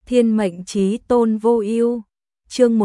Thiên mệnh chí tôn vô ưu. Chương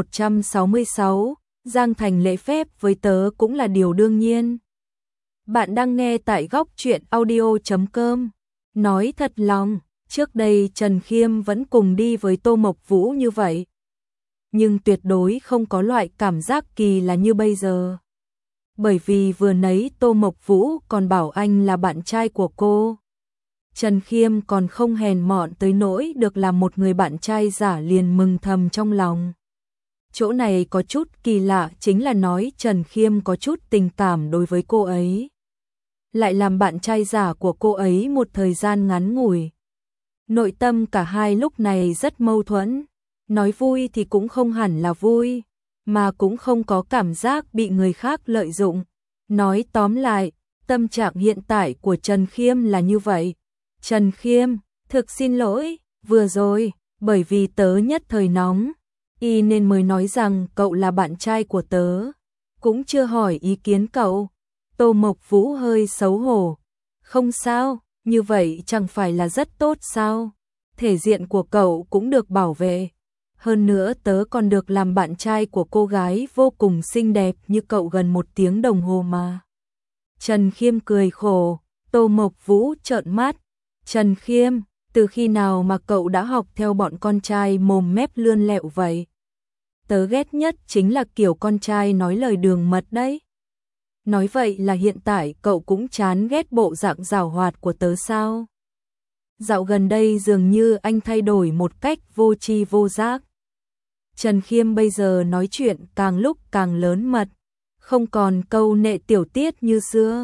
166, Giang Thành lễ phép với tớ cũng là điều đương nhiên. Bạn đang nghe tại góc truyện audio.com. Nói thật lòng, trước đây Trần Khiêm vẫn cùng đi với Tô Mộc Vũ như vậy. Nhưng tuyệt đối không có loại cảm giác kỳ lạ như bây giờ. Bởi vì vừa nãy Tô Mộc Vũ còn bảo anh là bạn trai của cô. Trần Khiêm còn không hèn mọn tới nỗi được làm một người bạn trai giả liền mừng thầm trong lòng. Chỗ này có chút kỳ lạ chính là nói Trần Khiêm có chút tình cảm đối với cô ấy. Lại làm bạn trai giả của cô ấy một thời gian ngắn ngủi. Nội tâm cả hai lúc này rất mâu thuẫn. Nói vui thì cũng không hẳn là vui, mà cũng không có cảm giác bị người khác lợi dụng. Nói tóm lại, tâm trạng hiện tại của Trần Khiêm là như vậy. Trần Khiêm, thực xin lỗi, vừa rồi, bởi vì tớ nhất thời nóng, nên mới nói rằng cậu là bạn trai của tớ, cũng chưa hỏi ý kiến cậu. Tô Mộc Vũ hơi xấu hổ. Không sao, như vậy chẳng phải là rất tốt sao? Thể diện của cậu cũng được bảo vệ. Hơn nữa tớ còn được làm bạn trai của cô gái vô cùng xinh đẹp như cậu gần 1 tiếng đồng hồ mà. Trần Khiêm cười khổ. Tô Mộc Vũ trợn mắt. Trần Khiêm, từ khi nào mà cậu đã học theo bọn con trai mồm mép lươn lẹo vậy? Tớ ghét nhất chính là kiểu con trai nói lời đường mật đấy. Nói vậy là hiện tại cậu cũng chán ghét bộ dạng giảo hoạt của tớ sao? Dạo gần đây dường như anh thay đổi một cách vô tri vô giác. Trần Khiêm bây giờ nói chuyện càng lúc càng lớn mật, không còn câu nệ tiểu tiết như xưa.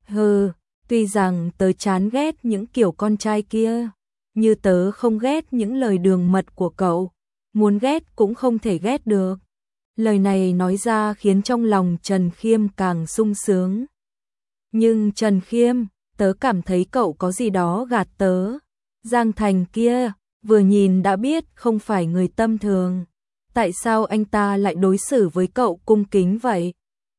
Tuy rằng tớ chán ghét những kiểu con trai kia, như tớ không ghét những lời đường mật của cậu, muốn ghét cũng không thể ghét được. Lời này nói ra khiến trong lòng Trần Khiêm càng sung sướng. Nhưng Trần Khiêm, tớ cảm thấy cậu có gì đó gạt tớ. Giang Thành kia, vừa nhìn đã biết không phải người tầm thường. Tại sao anh ta lại đối xử với cậu cung kính vậy?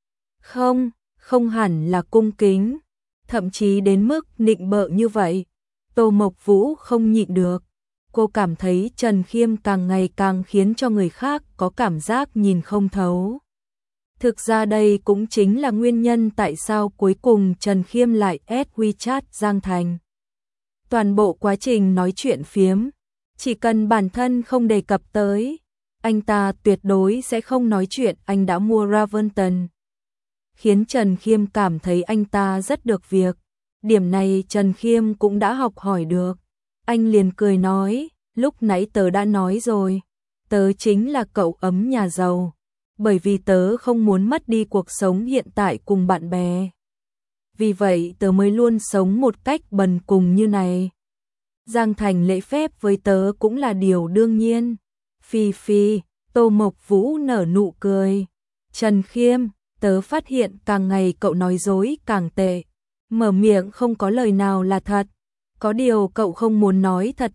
Không hẳn là cung kính, thậm chí đến mức nịnh bợ như vậy. Tô Mộc Vũ không nhịn được. Cô cảm thấy Trần Khiêm càng ngày càng khiến cho người khác có cảm giác nhìn không thấu. Thực ra đây cũng chính là nguyên nhân tại sao cuối cùng Trần Khiêm lại add WeChat Giang Thành. Toàn bộ quá trình nói chuyện phiếm, chỉ cần bản thân không đề cập tới, anh ta tuyệt đối sẽ không nói chuyện anh đã mua Raventon. Khiến Trần Khiêm cảm thấy anh ta rất được việc. Điểm này Trần Khiêm cũng đã học hỏi được. Anh liền cười nói, lúc nãy tớ đã nói rồi, tớ chính là cậu ấm nhà giàu, bởi vì tớ không muốn mất đi cuộc sống hiện tại cùng bạn bè. Vì vậy tớ mới luôn sống một cách bần cùng như này. Giang Thành lễ phép với tớ cũng là điều đương nhiên. Phi, Tô Mộc Vũ nở nụ cười. Trần Khiêm, tớ phát hiện càng ngày cậu nói dối càng tệ. Mở miệng không có lời nào là thật. Có điều cậu không muốn nói thật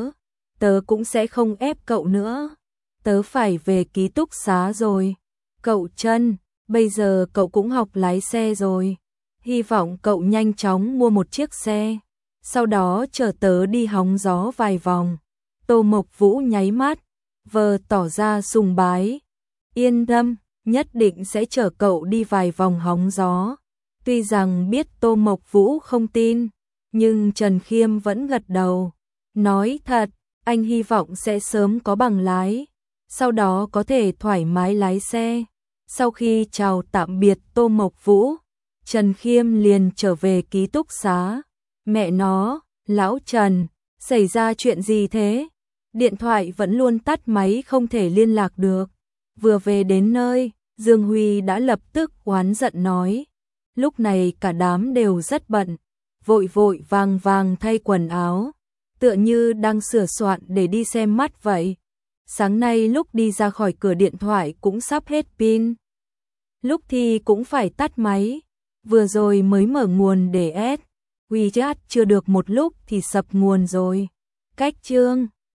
tớ cũng sẽ không ép cậu nữa. Tớ phải về ký túc xá rồi. Cậu Trân, bây giờ cậu cũng học lái xe rồi. Hy vọng cậu nhanh chóng mua một chiếc xe, sau đó chở tớ đi hóng gió vài vòng. Tô Mộc Vũ nháy mắt, vờ tỏ ra sùng bái. Yên tâm, nhất định sẽ chở cậu đi vài vòng hóng gió. Tuy rằng biết Tô Mộc Vũ không tin, nhưng Trần Khiêm vẫn gật đầu. Nói thật, anh hy vọng sẽ sớm có bằng lái, sau đó có thể thoải mái lái xe. Sau khi chào tạm biệt Tô Mộc Vũ, Trần Khiêm liền trở về ký túc xá. Mẹ nó, lão Trần, xảy ra chuyện gì thế? Điện thoại vẫn luôn tắt máy không thể liên lạc được. Vừa về đến nơi, Dương Huy đã lập tức oán giận nói. Lúc này cả đám đều rất bận, vội vàng thay quần áo, tựa như đang sửa soạn để đi xem mắt vậy. Sáng nay lúc đi ra khỏi cửa điện thoại cũng sắp hết pin. Lúc thì cũng phải tắt máy, vừa rồi mới mở nguồn để WeChat chưa được một lúc thì sập nguồn rồi. Cách chương